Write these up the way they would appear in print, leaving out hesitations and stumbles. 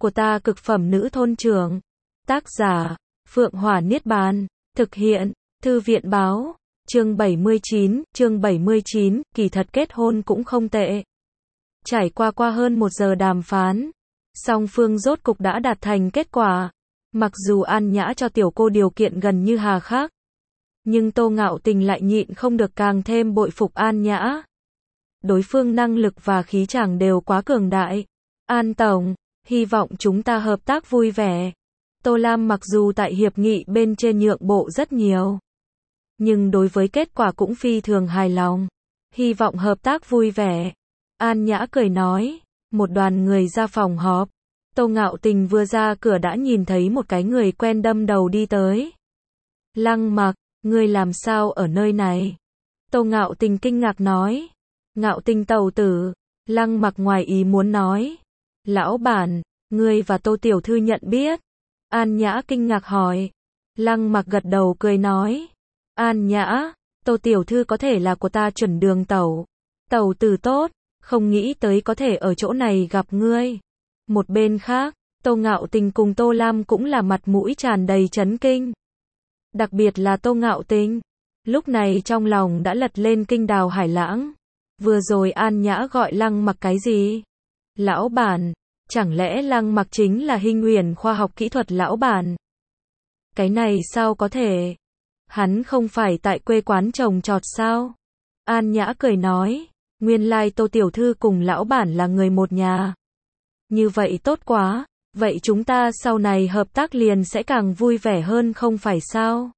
của ta cực phẩm nữ thôn trưởng. Tác giả, Phượng Hỏa Niết Bàn. Thực hiện, Thư viện báo. Chương 79, kỳ thật kết hôn cũng không tệ. Trải qua hơn 1 giờ đàm phán, song phương rốt cục đã đạt thành kết quả. Mặc dù An Nhã cho tiểu cô điều kiện gần như hà khắc, nhưng Tô Ngạo Tình lại nhịn không được càng thêm bội phục An Nhã. Đối phương năng lực và khí chàng đều quá cường đại. An Tổng, hy vọng chúng ta hợp tác vui vẻ. Tô Lam mặc dù tại hiệp nghị bên trên nhượng bộ rất nhiều, nhưng đối với kết quả cũng phi thường hài lòng. Hy vọng hợp tác vui vẻ. An Nhã cười nói. Một đoàn người ra phòng họp. Tô Ngạo Tình vừa ra cửa đã nhìn thấy một cái người quen đâm đầu đi tới. Lăng Mặc, ngươi làm sao ở nơi này? Tô Ngạo Tình kinh ngạc nói. Ngạo Tình tẩu tử. Lăng Mặc ngoài ý muốn nói. Lão bản, ngươi và Tô tiểu thư nhận biết? An Nhã kinh ngạc hỏi. Lăng Mặc gật đầu cười nói. An Nhã, Tô tiểu thư có thể là của ta chuẩn đường tẩu. Tẩu tử tốt, không nghĩ tới có thể ở chỗ này gặp ngươi. Một bên khác, Tô Ngạo Tình cùng Tô Lam cũng là mặt mũi tràn đầy chấn kinh. Đặc biệt là Tô Ngạo Tình, lúc này trong lòng đã lật lên kinh đào hải lãng. Vừa rồi An Nhã gọi Lăng Mặc cái gì? Lão bản, chẳng lẽ Lăng Mặc chính là Hinh Uyển khoa học kỹ thuật lão bản? Cái này sao có thể? Hắn không phải tại quê quán trồng trọt sao? An Nhã cười nói, nguyên lai Tô tiểu thư cùng lão bản là người một nhà. Như vậy tốt quá, vậy chúng ta sau này hợp tác liền sẽ càng vui vẻ hơn không phải sao?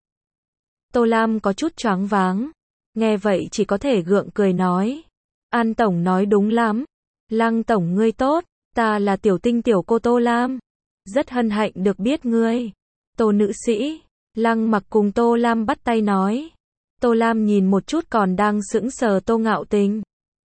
Tô Lam có chút choáng váng, nghe vậy chỉ có thể gượng cười nói. An Tổng nói đúng lắm, Lăng Tổng ngươi tốt, ta là tiểu tinh tiểu cô Tô Lam. Rất hân hạnh được biết ngươi. Tô nữ sĩ, Lăng Mặc cùng Tô Lam bắt tay nói. Tô Lam nhìn một chút còn đang sững sờ Tô Ngạo Tình,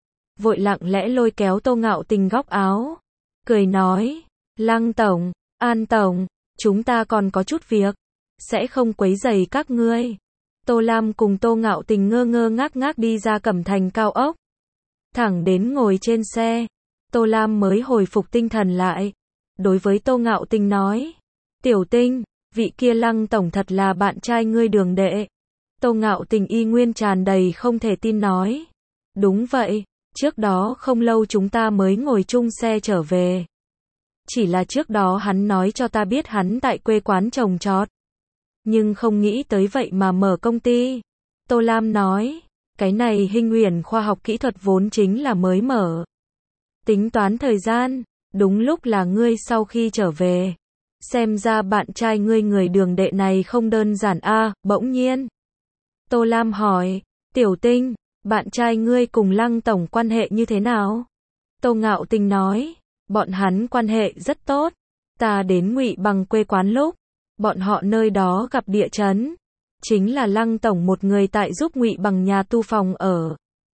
vội lặng lẽ lôi kéo Tô Ngạo Tình góc áo, cười nói, Lăng Tổng, An Tổng, chúng ta còn có chút việc, sẽ không quấy rầy các ngươi. Tô Lam cùng Tô Ngạo Tình ngơ ngơ ngác đi ra Cẩm Thành cao ốc, thẳng đến ngồi trên xe, Tô Lam mới hồi phục tinh thần lại, đối với Tô Ngạo Tình nói, Tiểu Tinh, vị kia Lăng Tổng thật là bạn trai ngươi đường đệ. Tô Ngạo Tình y nguyên tràn đầy không thể tin nói, đúng vậy, trước đó không lâu chúng ta mới ngồi chung xe trở về. Chỉ là trước đó hắn nói cho ta biết hắn tại quê quán trồng trọt, nhưng không nghĩ tới vậy mà mở công ty. Tô Lam nói, cái này Hinh Uyển khoa học kỹ thuật vốn chính là mới mở. Tính toán thời gian, đúng lúc là ngươi sau khi trở về. Xem ra bạn trai ngươi người đường đệ này không đơn giản a. Bỗng nhiên Tô Lam hỏi, Tiểu Tinh, bạn trai ngươi cùng Lăng Tổng quan hệ như thế nào? Tô Ngạo Tình nói, bọn hắn quan hệ rất tốt. Ta đến Ngụy Bằng quê quán lúc, bọn họ nơi đó gặp địa chấn. Chính là Lăng Tổng một người tại giúp Ngụy Bằng nhà tu phòng ở.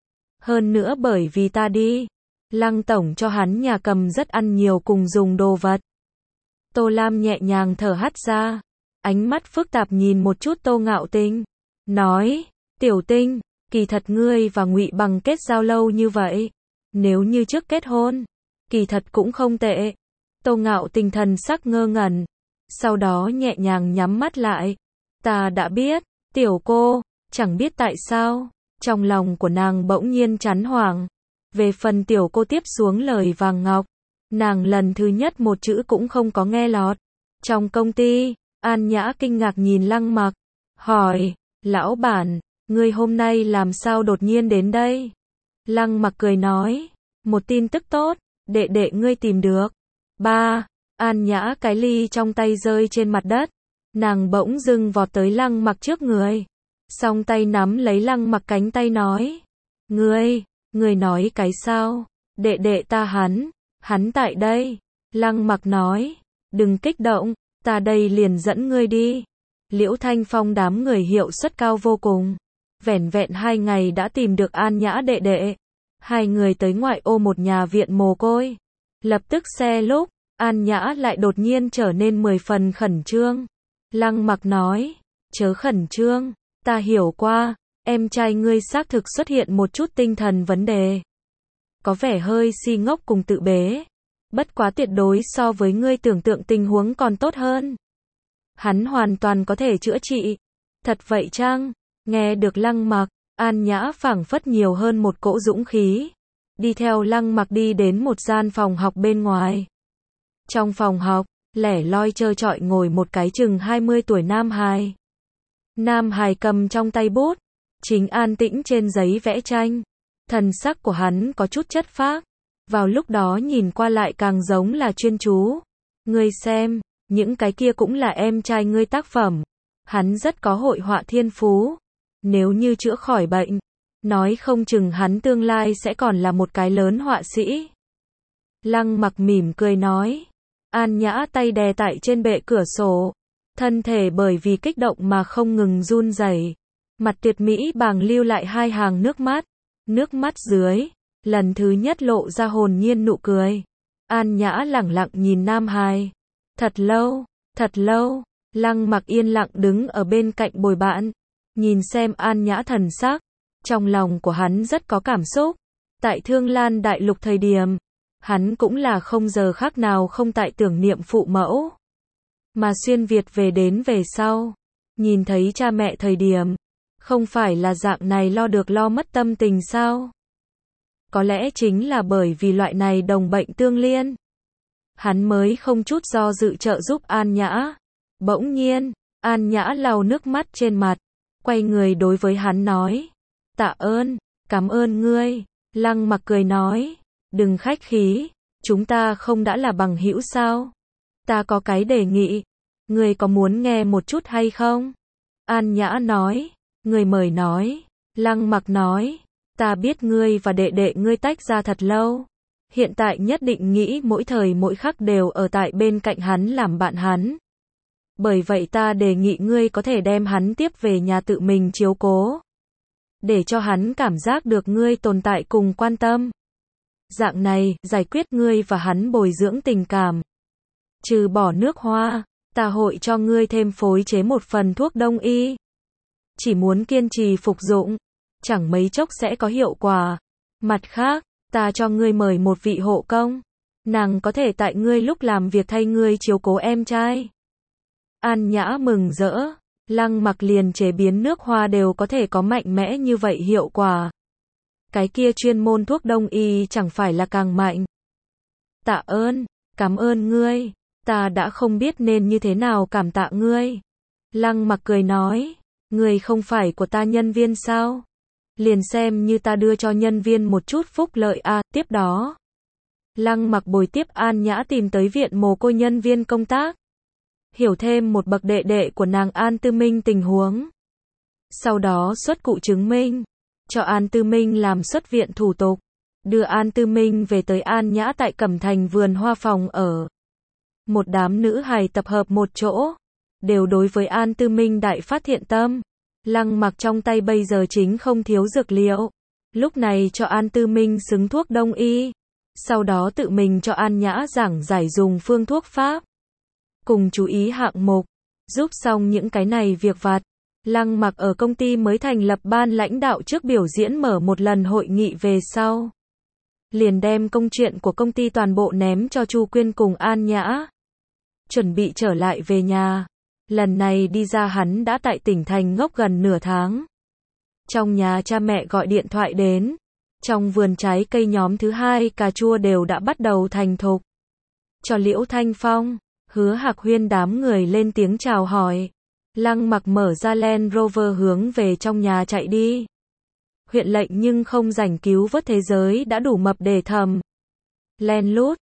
Hơn nữa bởi vì ta đi, Lăng Tổng cho hắn nhà cầm rất ăn nhiều cùng dùng đồ vật. Tô Lam nhẹ nhàng thở hắt ra, ánh mắt phức tạp nhìn một chút Tô Ngạo Tình, nói, Tiểu Tinh, kỳ thật ngươi và Ngụy Bằng kết giao lâu như vậy, nếu như trước kết hôn, kỳ thật cũng không tệ. Tô Ngạo Tình thần sắc ngơ ngẩn, sau đó nhẹ nhàng nhắm mắt lại. Ta đã biết, tiểu cô, chẳng biết tại sao, trong lòng của nàng bỗng nhiên chán hoảng. Về phần tiểu cô tiếp xuống lời vàng ngọc, nàng lần thứ nhất một chữ cũng không có nghe lọt. Trong công ty, An Nhã kinh ngạc nhìn Lăng Mặc, hỏi, lão bản, ngươi hôm nay làm sao đột nhiên đến đây? Lăng Mặc cười nói, một tin tức tốt, đệ đệ ngươi tìm được. Ba, An Nhã cái ly trong tay rơi trên mặt đất, nàng bỗng dưng vọt tới Lăng Mặc trước người, song tay nắm lấy Lăng Mặc cánh tay nói, ngươi nói cái sao? Đệ đệ ta hắn tại đây. Lăng Mặc nói, đừng kích động, ta đây liền dẫn ngươi đi. Liễu Thanh Phong đám người hiệu suất cao vô cùng, vẻn vẹn 2 ngày đã tìm được An Nhã đệ đệ. 2 người tới ngoại ô một nhà viện mồ côi. Lập tức xe lúc, An Nhã lại đột nhiên trở nên 10 phần khẩn trương. Lăng Mặc nói, chớ khẩn trương, ta hiểu qua, em trai ngươi xác thực xuất hiện một chút tinh thần vấn đề. Có vẻ hơi si ngốc cùng tự bế. Bất quá tuyệt đối so với ngươi tưởng tượng tình huống còn tốt hơn. Hắn hoàn toàn có thể chữa trị. Thật vậy chăng? Nghe được Lăng Mặc, An Nhã phảng phất nhiều hơn một cỗ dũng khí. Đi theo Lăng Mặc đi đến một gian phòng học bên ngoài. Trong phòng học, lẻ loi trơ trọi ngồi một cái chừng 20 tuổi nam hài. Nam hài cầm trong tay bút, chính an tĩnh trên giấy vẽ tranh. Thần sắc của hắn có chút chất phác. Vào lúc đó nhìn qua lại càng giống là chuyên chú. Ngươi xem, những cái kia cũng là em trai ngươi tác phẩm. Hắn rất có hội họa thiên phú. Nếu như chữa khỏi bệnh, nói không chừng hắn tương lai sẽ còn là một cái lớn họa sĩ. Lăng Mặc mỉm cười nói. An Nhã tay đè tại trên bệ cửa sổ. Thân thể bởi vì kích động mà không ngừng run rẩy. Mặt tuyệt mỹ bàng lưu lại hai hàng nước mắt. Nước mắt dưới, lần thứ nhất lộ ra hồn nhiên nụ cười. An Nhã lẳng lặng nhìn nam hài. Thật lâu, Lăng Mặc yên lặng đứng ở bên cạnh bồi bạn. Nhìn xem An Nhã thần sắc. Trong lòng của hắn rất có cảm xúc. Tại Thương Lan Đại Lục thời điểm, hắn cũng là không giờ khác nào không tại tưởng niệm phụ mẫu. Mà xuyên Việt về đến về sau, nhìn thấy cha mẹ thời điểm, không phải là dạng này lo được lo mất tâm tình sao? Có lẽ chính là bởi vì loại này đồng bệnh tương liên. Hắn mới không chút do dự trợ giúp An Nhã. Bỗng nhiên, An Nhã lau nước mắt trên mặt, quay người đối với hắn nói. Tạ ơn, cảm ơn ngươi. Lăng Mặc cười nói. Đừng khách khí, chúng ta không đã là bằng hữu sao? Ta có cái đề nghị, ngươi có muốn nghe một chút hay không? An Nhã nói. Ngươi mời nói. Lăng Mặc nói. Ta biết ngươi và đệ đệ ngươi tách ra thật lâu. Hiện tại nhất định nghĩ mỗi thời mỗi khắc đều ở tại bên cạnh hắn làm bạn hắn. Bởi vậy ta đề nghị ngươi có thể đem hắn tiếp về nhà tự mình chiếu cố. Để cho hắn cảm giác được ngươi tồn tại cùng quan tâm. Dạng này, giải quyết ngươi và hắn bồi dưỡng tình cảm. Trừ bỏ nước hoa, ta hội cho ngươi thêm phối chế một phần thuốc đông y. Chỉ muốn kiên trì phục dụng, chẳng mấy chốc sẽ có hiệu quả. Mặt khác, ta cho ngươi mời một vị hộ công. Nàng có thể tại ngươi lúc làm việc thay ngươi chiếu cố em trai. An Nhã mừng rỡ. Lăng Mặc liền chế biến nước hoa đều có thể có mạnh mẽ như vậy hiệu quả. Cái kia chuyên môn thuốc đông y chẳng phải là càng mạnh. Tạ ơn, cảm ơn ngươi. Ta đã không biết nên như thế nào cảm tạ ngươi. Lăng Mặc cười nói. Ngươi không phải của ta nhân viên sao? Liền xem như ta đưa cho nhân viên một chút phúc lợi à. Tiếp đó, Lăng Mặc bồi tiếp An Nhã tìm tới viện mồ côi nhân viên công tác. Hiểu thêm một bậc đệ đệ của nàng An Tư Minh tình huống. Sau đó xuất cụ chứng minh, cho An Tư Minh làm xuất viện thủ tục, đưa An Tư Minh về tới An Nhã tại Cẩm Thành vườn hoa phòng ở. Một đám nữ hài tập hợp một chỗ, đều đối với An Tư Minh đại phát thiện tâm. Lăng Mặc trong tay bây giờ chính không thiếu dược liệu, lúc này cho An Tư Minh xứng thuốc đông y, sau đó tự mình cho An Nhã giảng giải dùng phương thuốc pháp. Cùng chú ý hạng mục, giúp xong những cái này việc vặt. Lăng Mặc ở công ty mới thành lập ban lãnh đạo trước biểu diễn mở một lần hội nghị về sau. Liền đem công chuyện của công ty toàn bộ ném cho Chu Quyên cùng An Nhã. Chuẩn bị trở lại về nhà. Lần này đi ra hắn đã tại tỉnh thành ngốc gần nửa tháng. Trong nhà cha mẹ gọi điện thoại đến. Trong vườn trái cây nhóm thứ hai cà chua đều đã bắt đầu thành thục. Cho Liễu Thanh Phong, Hứa Hạc Huyên đám người lên tiếng chào hỏi. Lăng Mặc mở ra Land Rover hướng về trong nhà chạy đi. Huyện lệnh nhưng không rảnh cứu vớt thế giới đã đủ mập để thầm. Len lút,